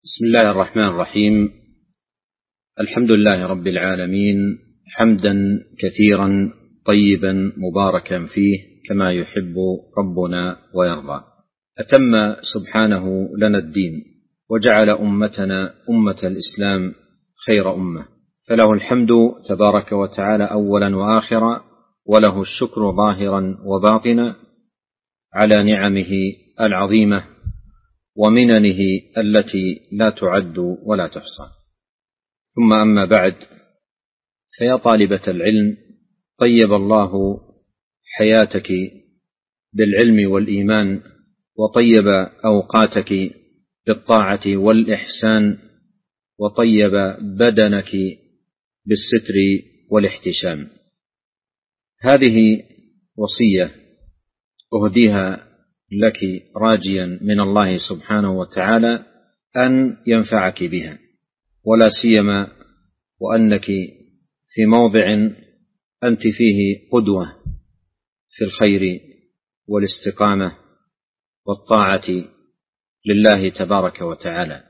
بسم الله الرحمن الرحيم. الحمد لله رب العالمين، حمدا كثيرا طيبا مباركا فيه كما يحب ربنا ويرضى. أتم سبحانه لنا الدين وجعل أمتنا أمة الإسلام خير أمة، فله الحمد تبارك وتعالى أولا وآخرا، وله الشكر ظاهرا وباطنا على نعمه العظيمة ومننه التي لا تعد ولا تحصى. ثم أما بعد، فيا طالبة العلم، طيب الله حياتك بالعلم والإيمان، وطيب أوقاتك بالطاعة والإحسان، وطيب بدنك بالستر والاحتشام. هذه وصية أهديها لك راجيا من الله سبحانه وتعالى أن ينفعك بها، ولا سيما وأنك في موضع أنت فيه قدوة في الخير والاستقامة والطاعة لله تبارك وتعالى.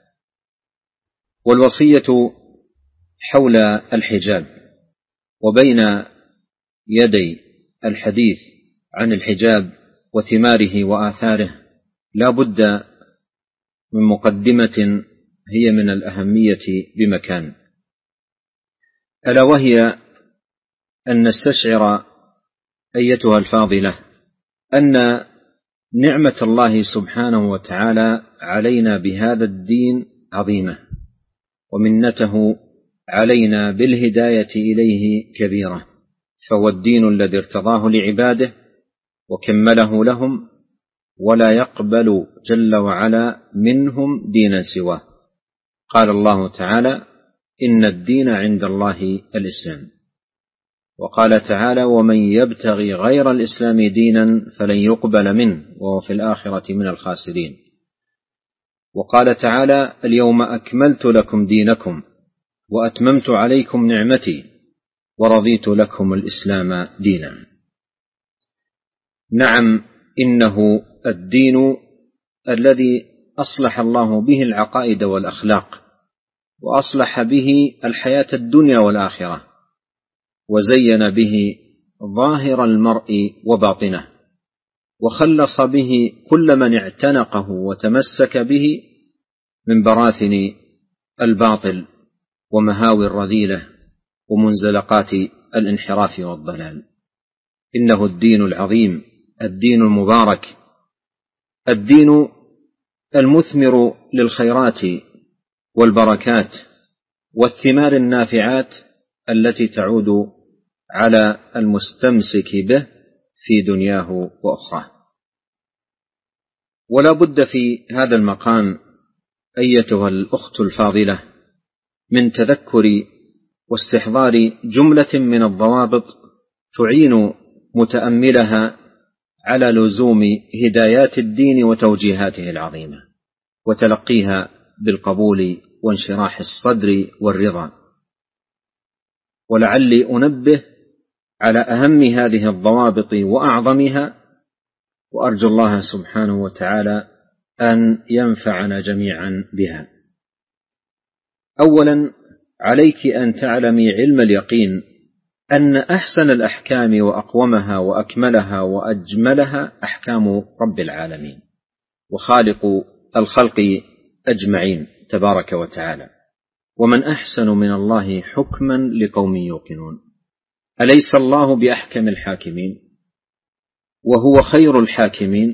والوصية حول الحجاب، وبين يدي الحديث عن الحجاب وثماره وآثاره لا بد من مقدمة هي من الأهمية بمكان، ألا وهي أن نستشعر أيتها الفاضلة أن نعمة الله سبحانه وتعالى علينا بهذا الدين عظيمة، ومنته علينا بالهداية إليه كبيرة، فهو الدين الذي ارتضاه لعباده وكمله لهم، ولا يقبل جل وعلا منهم دينا سواه. قال الله تعالى: إن الدين عند الله الإسلام. وقال تعالى: ومن يبتغي غير الإسلام دينا فلن يقبل منه وهو في الآخرة من الخاسرين. وقال تعالى: اليوم أكملت لكم دينكم وأتممت عليكم نعمتي ورضيت لكم الإسلام دينا. نعم، إنه الدين الذي أصلح الله به العقائد والأخلاق، وأصلح به الحياة الدنيا والآخرة، وزين به ظاهر المرء وباطنه، وخلص به كل من اعتنقه وتمسك به من براثن الباطل ومهاوي الرذيلة ومنزلقات الانحراف والضلال. إنه الدين العظيم، الدين المبارك، الدين المثمر للخيرات والبركات والثمار النافعات التي تعود على المستمسك به في دنياه وأخراه. ولا بد في هذا المقام أيتها الأخت الفاضلة من تذكر واستحضار جملة من الضوابط تعين متأملها على لزوم هدايات الدين وتوجيهاته العظيمة، وتلقيها بالقبول وانشراح الصدر والرضا. ولعلي أنبه على أهم هذه الضوابط وأعظمها، وأرجو الله سبحانه وتعالى أن ينفعنا جميعا بها. أولا، عليك أن تعلمي علم اليقين أن أحسن الأحكام وأقومها وأكملها وأجملها أحكام رب العالمين وخالق الخلق أجمعين تبارك وتعالى. ومن أحسن من الله حكما لقوم يوقنون. أليس الله بأحكم الحاكمين وهو خير الحاكمين؟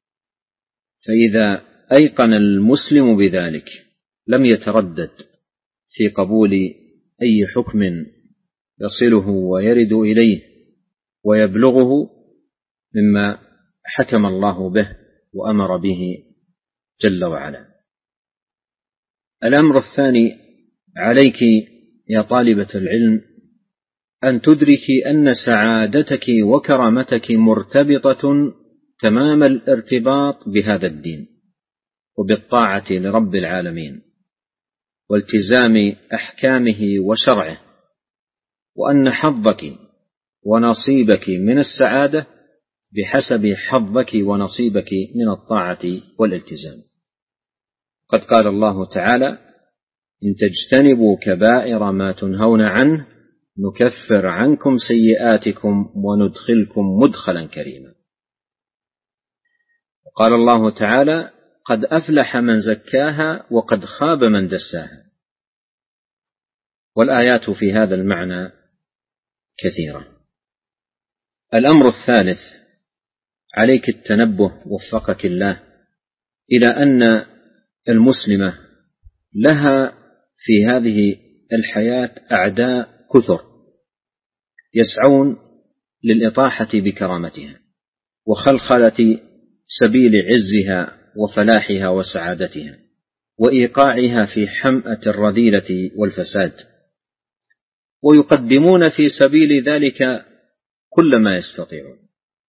فإذا أيقن المسلم بذلك لم يتردد في قبول أي حكم يصله ويرد إليه ويبلغه مما حكم الله به وأمر به جل وعلا. الأمر الثاني، عليك يا طالبة العلم أن تدركي أن سعادتك وكرامتك مرتبطة تمام الارتباط بهذا الدين وبالطاعة لرب العالمين والتزام أحكامه وشرعه، وأن حظك ونصيبك من السعادة بحسب حظك ونصيبك من الطاعة والالتزام. قد قال الله تعالى: إن تجتنبوا كبائر ما تنهون عنه نكفر عنكم سيئاتكم وندخلكم مدخلا كريما. وقال الله تعالى: قد أفلح من زكاها وقد خاب من دساها. والآيات في هذا المعنى كثيرة. الأمر الثالث: عليك التنبه وفقك الله إلى أن المسلمة لها في هذه الحياة أعداء كثر يسعون للإطاحة بكرامتها وخلخلة سبيل عزها وفلاحها وسعادتها وإيقاعها في حمأة الرذيلة والفساد، ويقدمون في سبيل ذلك كل ما يستطيعون.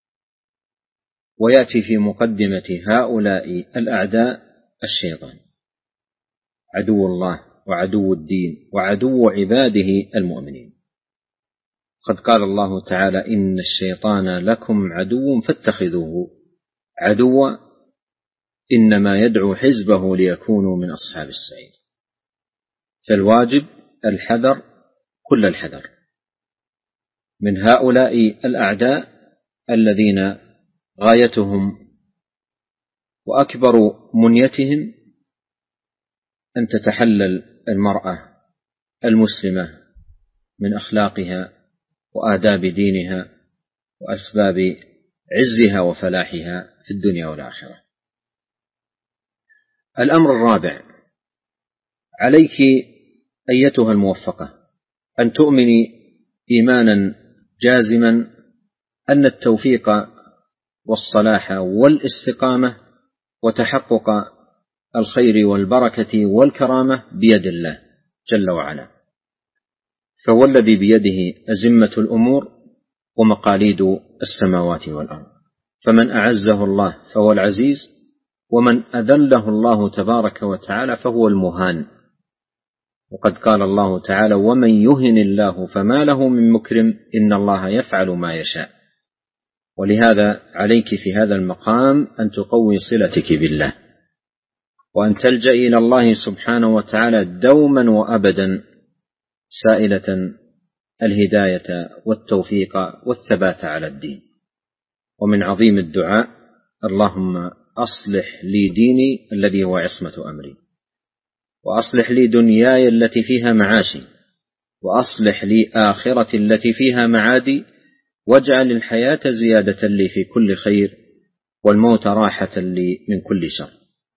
ويأتي في مقدمة هؤلاء الأعداء الشيطان، عدو الله وعدو الدين وعدو عباده المؤمنين. قد قال الله تعالى: إن الشيطان لكم عدو فاتخذوه عدوا إنما يدعو حزبه ليكونوا من أصحاب السعير. فالواجب الحذر كل الحذر من هؤلاء الأعداء الذين غايتهم وأكبر منيتهم أن تتحلل المرأة المسلمة من أخلاقها وآداب دينها وأسباب عزها وفلاحها في الدنيا والآخرة. الأمر الرابع: عليك أيتها الموفقة أن تؤمني إيمانا جازما أن التوفيق والصلاح والاستقامة وتحقق الخير والبركة والكرامة بيد الله جل وعلا، فهو الذي بيده أزمة الأمور ومقاليد السماوات والأرض، فمن أعزه الله فهو العزيز، ومن أذله الله تبارك وتعالى فهو المهان. وقد قال الله تعالى: ومن يهن الله فما له من مكرم إن الله يفعل ما يشاء. ولهذا عليك في هذا المقام أن تقوي صلتك بالله، وأن تلجأ إلى الله سبحانه وتعالى دوما وأبدا سائلة الهداية والتوفيق والثبات على الدين. ومن عظيم الدعاء: اللهم أصلح لي ديني الذي هو عصمة أمري، وأصلح لي دنياي التي فيها معاشي، وأصلح لي آخرتي التي فيها معادي، واجعل الحياة زيادة لي في كل خير والموت راحة لي من كل شر.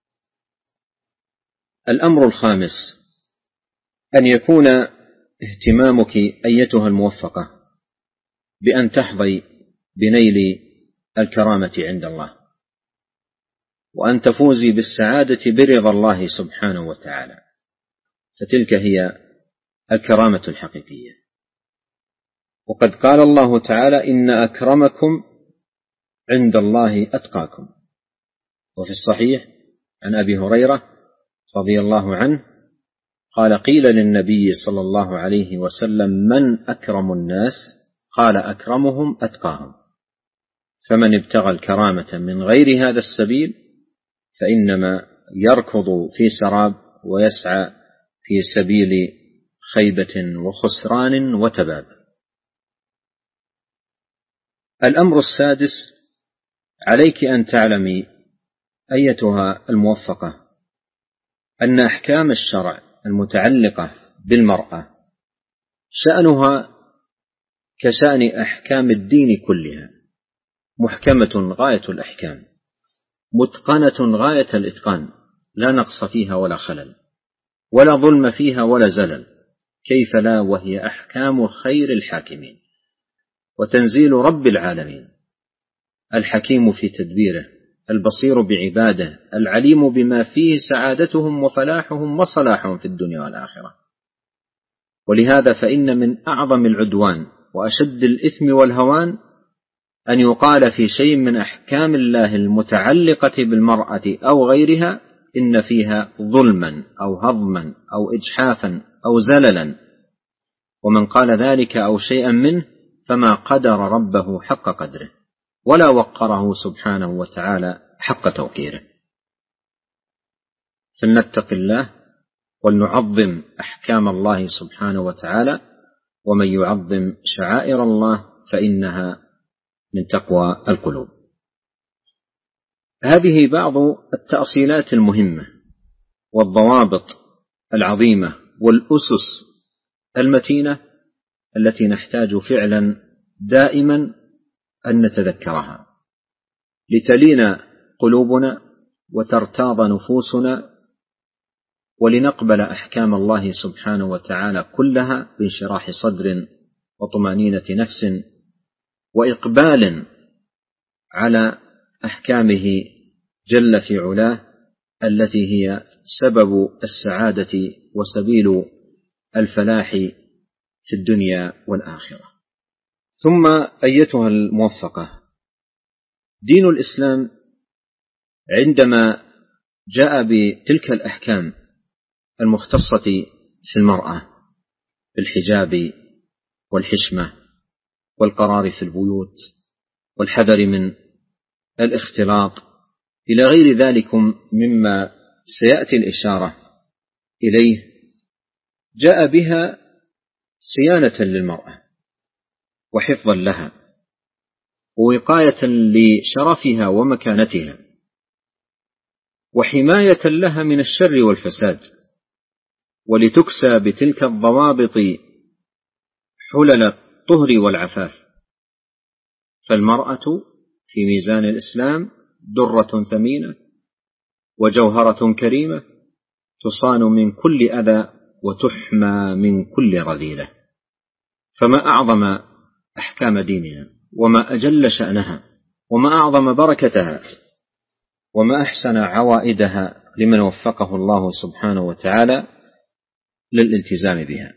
الأمر الخامس: أن يكون اهتمامك أيتها الموفقة بأن تحظي بنيل الكرامة عند الله، وأن تفوزي بالسعادة برضا الله سبحانه وتعالى، فتلك هي الكرامة الحقيقية. وقد قال الله تعالى: إن أكرمكم عند الله أتقاكم. وفي الصحيح عن أبي هريرة رضي الله عنه قال: قيل للنبي صلى الله عليه وسلم: من أكرم الناس؟ قال: أكرمهم أتقاهم. فمن ابتغى الكرامة من غير هذا السبيل فإنما يركض في سراب ويسعى في سبيل خيبة وخسران وتباب. الأمر السادس: عليك أن تعلمي أيتها الموفقة أن أحكام الشرع المتعلقة بالمرأة شأنها كشأن أحكام الدين كلها، محكمة غاية الأحكام، متقنة غاية الإتقان، لا نقص فيها ولا خلل، ولا ظلم فيها ولا زلل، كيف لا وهي أحكام خير الحاكمين وتنزيل رب العالمين، الحكيم في تدبيره، البصير بعباده، العليم بما فيه سعادتهم وفلاحهم وصلاحهم في الدنيا والآخرة. ولهذا فإن من أعظم العدوان وأشد الإثم والهوان أن يقال في شيء من أحكام الله المتعلقة بالمرأة أو غيرها إن فيها ظلما أو هضما أو إجحافا أو زللا، ومن قال ذلك أو شيئا منه فما قدر ربه حق قدره ولا وقره سبحانه وتعالى حق توقيره. فلنتق الله ولنعظم أحكام الله سبحانه وتعالى، ومن يعظم شعائر الله فإنها من تقوى القلوب. هذه بعض التأصيلات المهمة والضوابط العظيمة والأسس المتينة التي نحتاج فعلا دائما أن نتذكرها لتلين قلوبنا وترتاض نفوسنا، ولنقبل أحكام الله سبحانه وتعالى كلها بانشراح صدر وطمأنينة نفس وإقبال على أحكامه جل في علاه التي هي سبب السعادة وسبيل الفلاح في الدنيا والآخرة. ثم أيتها الموفقة، دين الإسلام عندما جاء بتلك الأحكام المختصة في المرأة بالحجاب والحشمة والقرار في البيوت والحذر من الاختلاط إلى غير ذلك مما سيأتي الإشارة إليه، جاء بها صيانة للمرأة وحفظا لها ووقاية لشرفها ومكانتها وحماية لها من الشر والفساد، ولتكسى بتلك الضوابط حلل الطهر والعفاف. فالمرأة في ميزان الإسلام درة ثمينة وجوهرة كريمة تصان من كل أذى وتحمى من كل رذيلة. فما أعظم أحكام ديننا وما أجل شأنها وما أعظم بركتها وما أحسن عوائدها لمن وفقه الله سبحانه وتعالى للالتزام بها.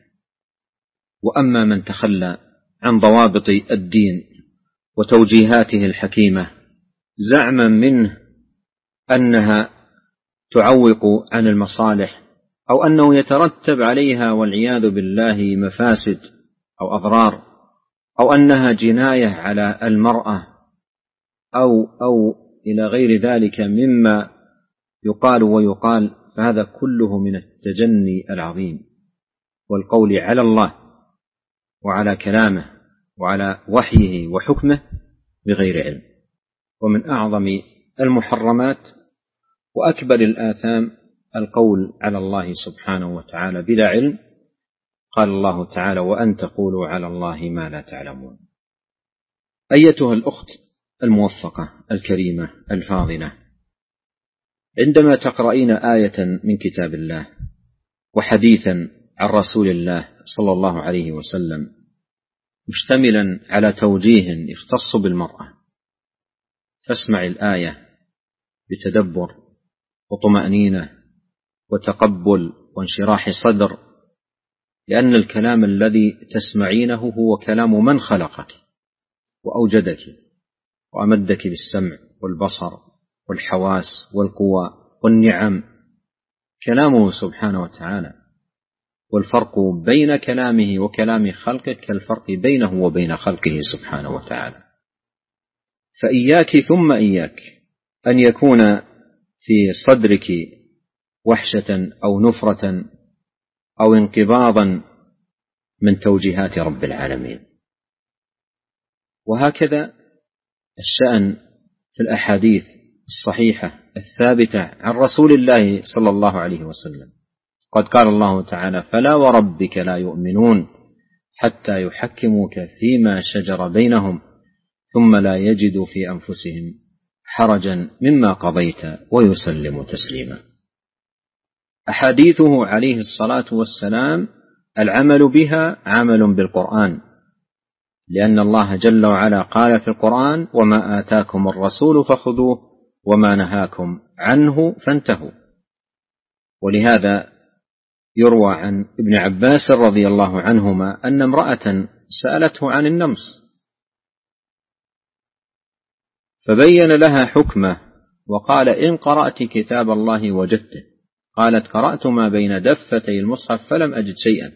وأما من تخلى عن ضوابط الدين وتوجيهاته الحكيمة زعما منه أنها تعوق عن المصالح أو أنه يترتب عليها والعياذ بالله مفاسد أو أضرار أو أنها جناية على المرأة أو إلى غير ذلك مما يقال ويقال، فهذا كله من التجني العظيم والقول على الله وعلى كلامه وعلى وحيه وحكمه بغير علم. ومن أعظم المحرمات وأكبر الآثام القول على الله سبحانه وتعالى بلا علم. قال الله تعالى: وأن تقولوا على الله ما لا تعلمون. أيتها الأخت الموفقة الكريمة الفاضلة، عندما تقرأين آية من كتاب الله وحديثا عن رسول الله صلى الله عليه وسلم مشتملا على توجيه يختص بالمرأة، فاسمع الآية بتدبر وطمأنينة وتقبل وانشراح صدر، لأن الكلام الذي تسمعينه هو كلام من خلقك وأوجدك وأمدك بالسمع والبصر والحواس والقوى والنعم، كلامه سبحانه وتعالى. والفرق بين كلامه وكلام خلقك كالفرق بينه وبين خلقه سبحانه وتعالى. فإياك ثم إياك أن يكون في صدرك وحشة أو نفرة أو انقباضا من توجيهات رب العالمين. وهكذا الشأن في الأحاديث الصحيحة الثابتة عن رسول الله صلى الله عليه وسلم. قد قال الله تعالى: فلا وربك لا يؤمنون حتى يحكموك فيما شجر بينهم ثم لا يجدوا في أنفسهم حرجا مما قضيت ويسلموا تسليما. أحاديثه عليه الصلاة والسلام العمل بها عمل بالقرآن، لأن الله جل وعلا قال في القرآن: وما آتاكم الرسول فخذوه وما نهاكم عنه فانتهوا. ولهذا يروى عن ابن عباس رضي الله عنهما أن امرأة سألته عن النمص فبين لها حكمه وقال: إن قرأت كتاب الله وجدته. قالت: قرأت ما بين دفتي المصحف فلم أجد شيئا.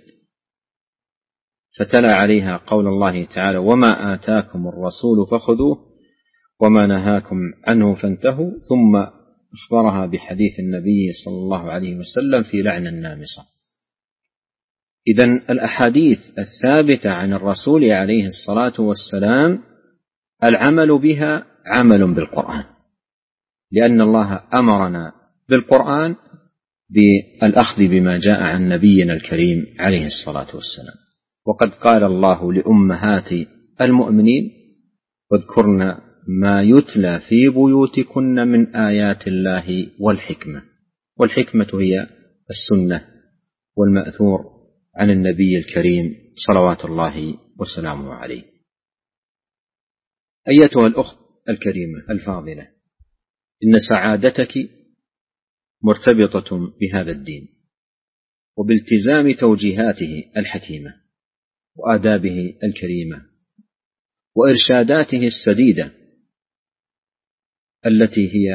فتلا عليها قول الله تعالى: وما آتاكم الرسول فخذوه وما نهاكم عنه فانتهوا. ثم أخبرها بحديث النبي صلى الله عليه وسلم في لعن النامصة. إذن الأحاديث الثابتة عن الرسول عليه الصلاة والسلام العمل بها عمل بالقرآن، لأن الله أمرنا بالقرآن بالأخذ بما جاء عن نبينا الكريم عليه الصلاة والسلام. وقد قال الله لأمهات المؤمنين: واذكرن ما يتلى في بيوتكن من آيات الله والحكمة. والحكمة هي السنة والمأثور عن النبي الكريم صلوات الله وسلامه عليه. أيتها الأخت الكريمة الفاضلة، إن سعادتك مرتبطة بهذا الدين وبالتزام توجيهاته الحكيمة وآدابه الكريمة وإرشاداته السديدة التي هي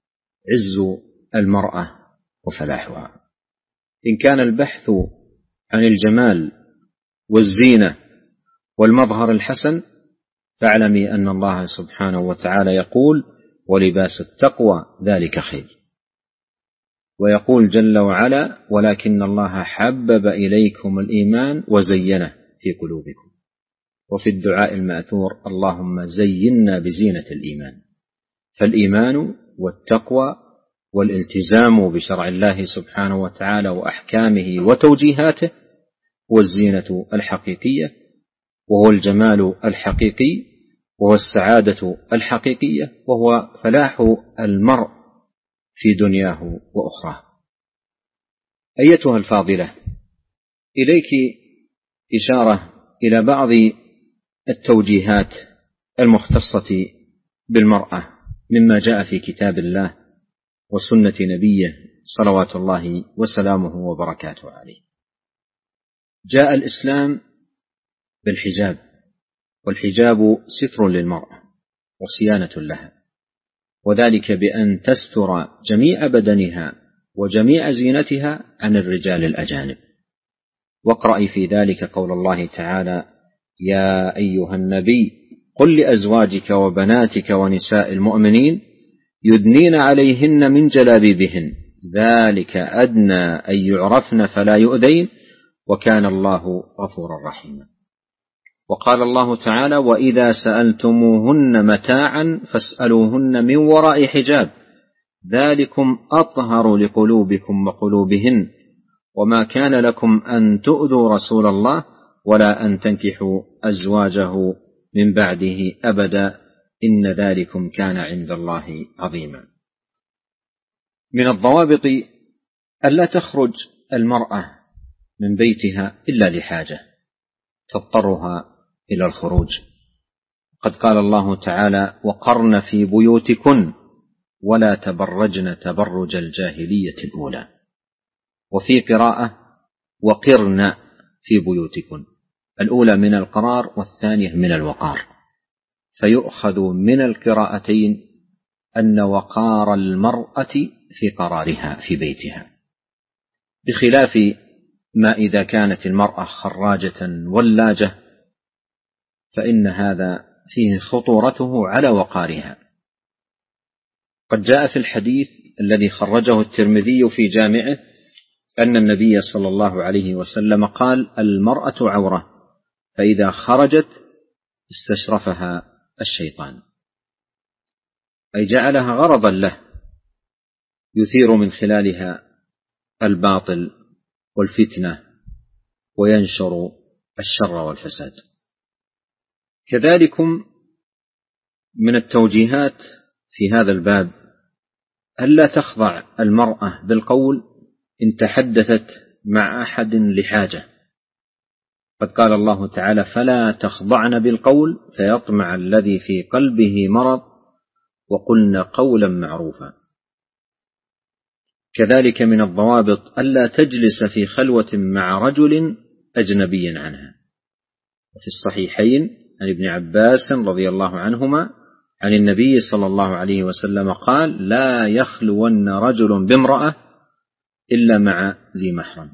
عز المرأة وفلاحها. إن كان البحث عن الجمال والزينة والمظهر الحسن، فاعلمي أن الله سبحانه وتعالى يقول: ولباس التقوى ذلك خير. ويقول جل وعلا: ولكن الله حبب إليكم الإيمان وزينه في قلوبكم. وفي الدعاء المأثور: اللهم زينا بزينة الإيمان. فالإيمان والتقوى والالتزام بشرع الله سبحانه وتعالى وأحكامه وتوجيهاته هو الزينة الحقيقية، وهو الجمال الحقيقي، وهو السعادة الحقيقية، وهو فلاح المرء في دنياه وأخراه. أيتها الفاضلة، إليك إشارة إلى بعض التوجيهات المختصة بالمرأة مما جاء في كتاب الله وسنة نبيه صلوات الله وسلامه وبركاته عليه. جاء الإسلام بالحجاب، والحجاب ستر للمرأة وصيانة لها، وذلك بأن تستر جميع بدنها وجميع زينتها عن الرجال الأجانب. واقرأي في ذلك قول الله تعالى: يا أيها النبي قل لأزواجك وبناتك ونساء المؤمنين يدنين عليهن من جلابيبهن ذلك أدنى أن يعرفن فلا يؤذين وكان الله غفورا رحيما. وقال الله تعالى: وإذا سألتموهن متاعا فاسألوهن من وراء حجاب ذلكم أطهر لقلوبكم وقلوبهن وما كان لكم أن تؤذوا رسول الله ولا أن تنكحوا أزواجه من بعده أبدا إن ذلكم كان عند الله عظيما. من الضوابط ألا تخرج المرأة من بيتها إلا لحاجة تضطرها إلى الخروج. قد قال الله تعالى: وقرن في بيوتكن ولا تبرجن تبرج الجاهلية الأولى. وفي قراءة: وقرن في بيوتكن، الأولى من القرار والثانية من الوقار، فيؤخذ من القراءتين أن وقار المرأة في قرارها في بيتها، بخلاف ما إذا كانت المرأة خراجة ولاجة فإن هذا فيه خطورته على وقارها. قد جاء في الحديث الذي خرجه الترمذي في جامعه أن النبي صلى الله عليه وسلم قال: المرأة عورة فإذا خرجت استشرفها الشيطان، أي جعلها غرضا له يثير من خلالها الباطل والفتنة وينشر الشر والفساد. كذلكم من التوجيهات في هذا الباب ألا تخضع المرأة بالقول إن تحدثت مع أحد لحاجة. قد قال الله تعالى: فلا تخضعن بالقول فيطمع الذي في قلبه مرض وقلن قولا معروفا. كذلك من الضوابط ألا تجلس في خلوة مع رجل أجنبي عنها. وفي الصحيحين عن ابن عباس رضي الله عنهما عن النبي صلى الله عليه وسلم قال: لا يخلون رجل بامرأة إلا مع ذي محرم.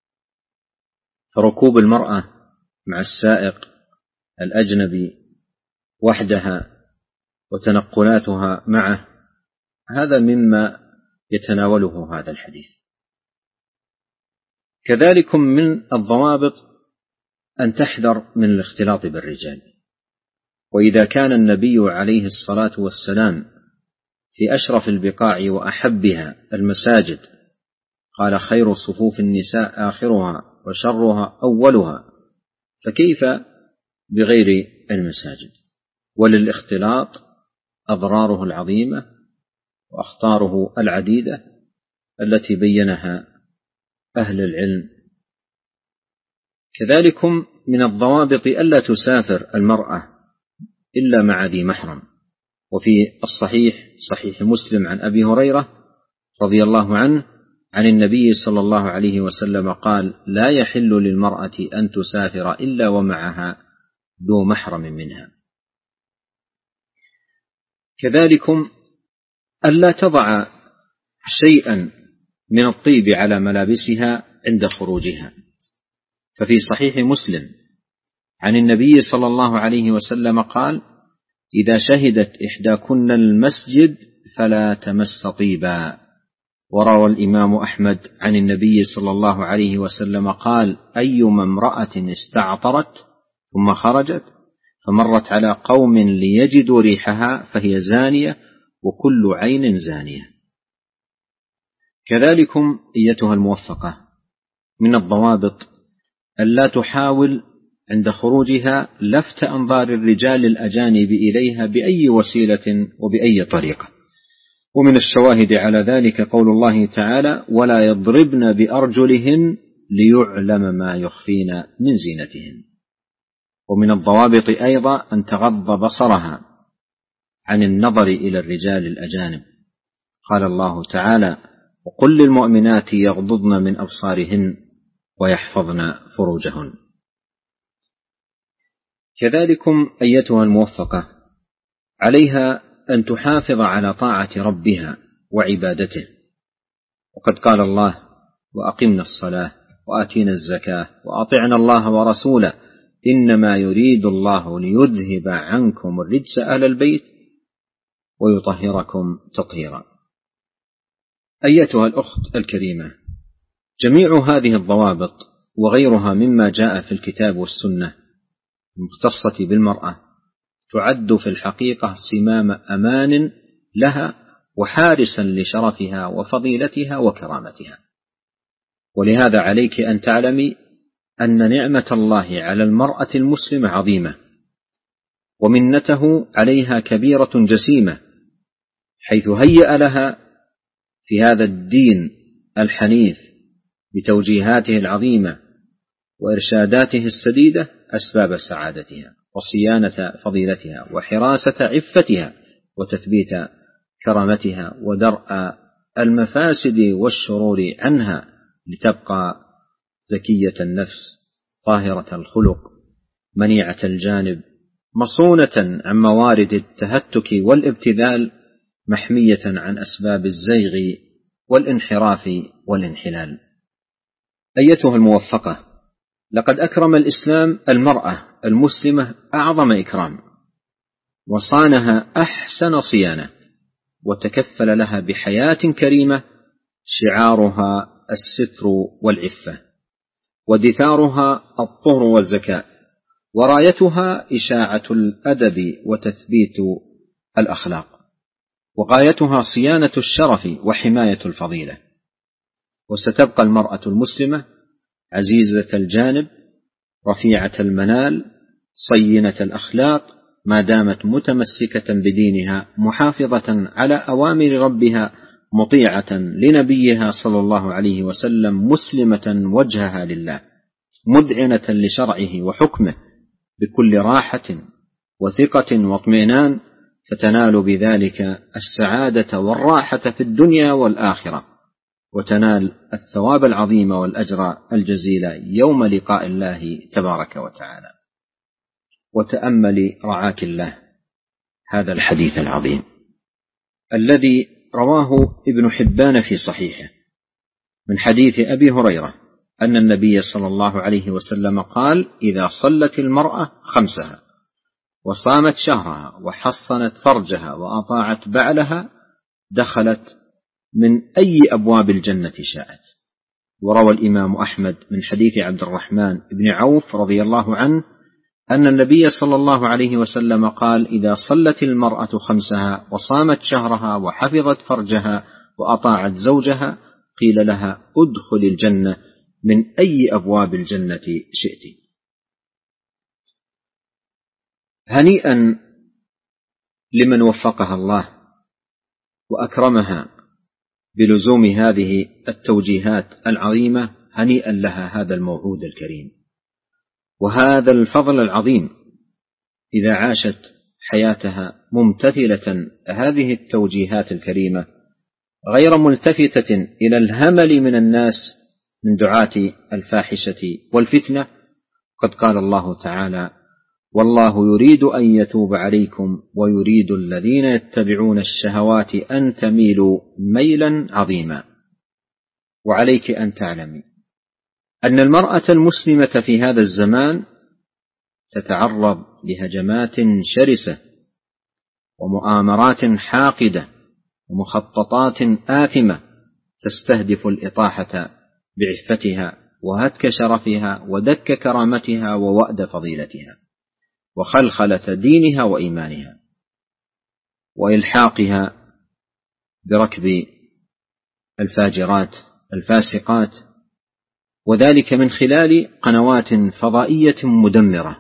فركوب المرأة مع السائق الأجنبي وحدها وتنقلاتها معه هذا مما يتناوله هذا الحديث. كذلك من الضوابط أن تحذر من الاختلاط بالرجال. وإذا كان النبي عليه الصلاة والسلام في أشرف البقاع وأحبها المساجد قال: خير صفوف النساء آخرها وشرها أولها، فكيف بغير المساجد؟ وللاختلاط أضراره العظيمة وأخطاره العديدة التي بينها أهل العلم. كذلك من الضوابط ألا تسافر المرأة إلا مع ذي محرم. وفي الصحيح صحيح مسلم عن أبي هريرة رضي الله عنه عن النبي صلى الله عليه وسلم قال: لا يحل للمرأة أن تسافر إلا ومعها ذو محرم منها. كذلك ألا تضع شيئا من الطيب على ملابسها عند خروجها. ففي صحيح مسلم عن النبي صلى الله عليه وسلم قال: إذا شهدت إحداكن المسجد فلا تمس طيبا. وروى الإمام أحمد عن النبي صلى الله عليه وسلم قال: أيما امرأة استعطرت ثم خرجت فمرت على قوم ليجدوا ريحها فهي زانية، وكل عين زانية. كذلك أيتها الموفقة من الضوابط ألا تحاول عند خروجها لفت أنظار الرجال الأجانب إليها بأي وسيلة وبأي طريقة. ومن الشواهد على ذلك قول الله تعالى: ولا يضربن بأرجلهن ليعلم ما يخفين من زينتهن. ومن الضوابط أيضا أن تغض بصرها عن النظر إلى الرجال الأجانب. قال الله تعالى: وقل للمؤمنات يغضضن من أبصارهن ويحفظن فروجهن. كذلك أيتها الموفقة عليها أن تحافظ على طاعة ربها وعبادته. وقد قال الله: وأقمنا الصلاة وآتينا الزكاة وأطعنا الله ورسوله إنما يريد الله ليذهب عنكم الرجس أهل البيت ويطهركم تطهيرا. أيتها الأخت الكريمة، جميع هذه الضوابط وغيرها مما جاء في الكتاب والسنة المختصة بالمرأة تعد في الحقيقة صمام أمان لها وحارسا لشرفها وفضيلتها وكرامتها. ولهذا عليك أن تعلمي أن نعمة الله على المرأة المسلمة عظيمة، ومنته عليها كبيرة جسيمة، حيث هيأ لها في هذا الدين الحنيف بتوجيهاته العظيمة وإرشاداته السديدة أسباب سعادتها وصيانة فضيلتها وحراسة عفتها وتثبيت كرامتها ودرء المفاسد والشرور عنها، لتبقى زكية النفس طاهرة الخلق منيعة الجانب مصونة عن موارد التهتك والابتذال، محمية عن أسباب الزيغ والانحراف والانحلال. أيتها الموفقة، لقد أكرم الإسلام المرأة المسلمة أعظم إكرام، وصانها أحسن صيانة، وتكفل لها بحياة كريمة شعارها الستر والعفة، ودثارها الطهر والزكاة، ورايتها إشاعة الأدب وتثبيت الأخلاق، وغايتها صيانة الشرف وحماية الفضيلة. وستبقى المرأة المسلمة عزيزة الجانب رفيعة المنال صينة الأخلاق ما دامت متمسكة بدينها، محافظة على أوامر ربها، مطيعة لنبيها صلى الله عليه وسلم، مسلمة وجهها لله، مذعنة لشرعه وحكمه بكل راحة وثقة واطمئنان، فتنال بذلك السعادة والراحة في الدنيا والآخرة، وتنال الثواب العظيم والأجر الجزيل يوم لقاء الله تبارك وتعالى. وتأملي رعاك الله هذا الحديث العظيم الذي رواه ابن حبان في صحيحه من حديث أبي هريرة أن النبي صلى الله عليه وسلم قال: إذا صلت المرأة خمسها وصامت شهرها وحصنت فرجها وأطاعت بعلها دخلت من أي أبواب الجنة شاءت. وروى الإمام أحمد من حديث عبد الرحمن بن عوف رضي الله عنه أن النبي صلى الله عليه وسلم قال: إذا صلت المرأة خمسها وصامت شهرها وحفظت فرجها وأطاعت زوجها قيل لها: ادخل الجنة من أي أبواب الجنة شئت. هنيئا لمن وفقها الله وأكرمها بلزوم هذه التوجيهات العظيمة، هنيئا لها هذا الموعود الكريم وهذا الفضل العظيم إذا عاشت حياتها ممتثلة هذه التوجيهات الكريمة غير ملتفتة إلى الهمل من الناس من دعاة الفاحشة والفتنة. قد قال الله تعالى: والله يريد أن يتوب عليكم ويريد الذين يتبعون الشهوات أن تميلوا ميلا عظيما. وعليك أن تعلمي أن المرأة المسلمة في هذا الزمان تتعرض لهجمات شرسة ومؤامرات حاقدة ومخططات آثمة تستهدف الإطاحة بعفتها وهتك شرفها ودك كرامتها ووأد فضيلتها وخلخلة دينها وإيمانها وإلحاقها بركب الفاجرات الفاسقات، وذلك من خلال قنوات فضائية مدمرة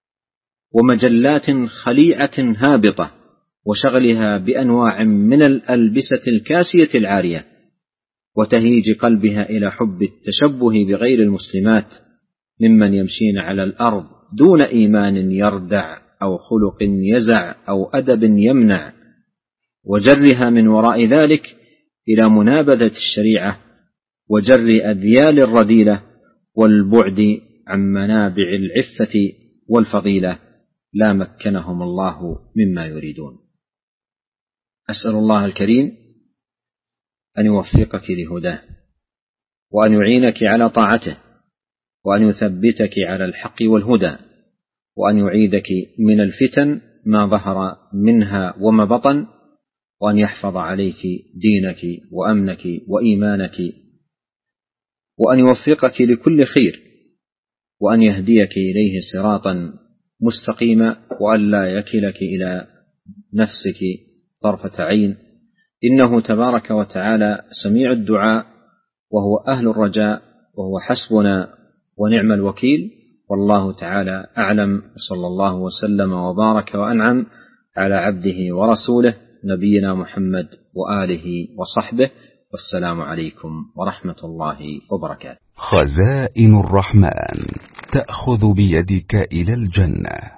ومجلات خليعة هابطة وشغلها بأنواع من الألبسة الكاسية العارية وتهيج قلبها إلى حب التشبه بغير المسلمات ممن يمشين على الأرض دون إيمان يردع أو خلق يزع أو أدب يمنع، وجرها من وراء ذلك إلى منابذة الشريعة وجر أذيال الرذيلة والبعد عن منابع العفة والفضيلة لا مكنهم الله مما يريدون. أسأل الله الكريم أن يوفقك لهداه وأن يعينك على طاعته وأن يثبتك على الحق والهدى وأن يعيدك من الفتن ما ظهر منها وما بطن وأن يحفظ عليك دينك وأمنك وإيمانك وأن يوفقك لكل خير وأن يهديك إليه صراطا مستقيما وأن لا يكلك إلى نفسك طرفة عين، إنه تبارك وتعالى سميع الدعاء وهو أهل الرجاء وهو حسبنا ونعم الوكيل، والله تعالى أعلم. صلى الله وسلم وبارك وأنعم على عبده ورسوله نبينا محمد وآله وصحبه، والسلام عليكم ورحمة الله وبركاته. خزائن الرحمن تأخذ بيدك إلى الجنة.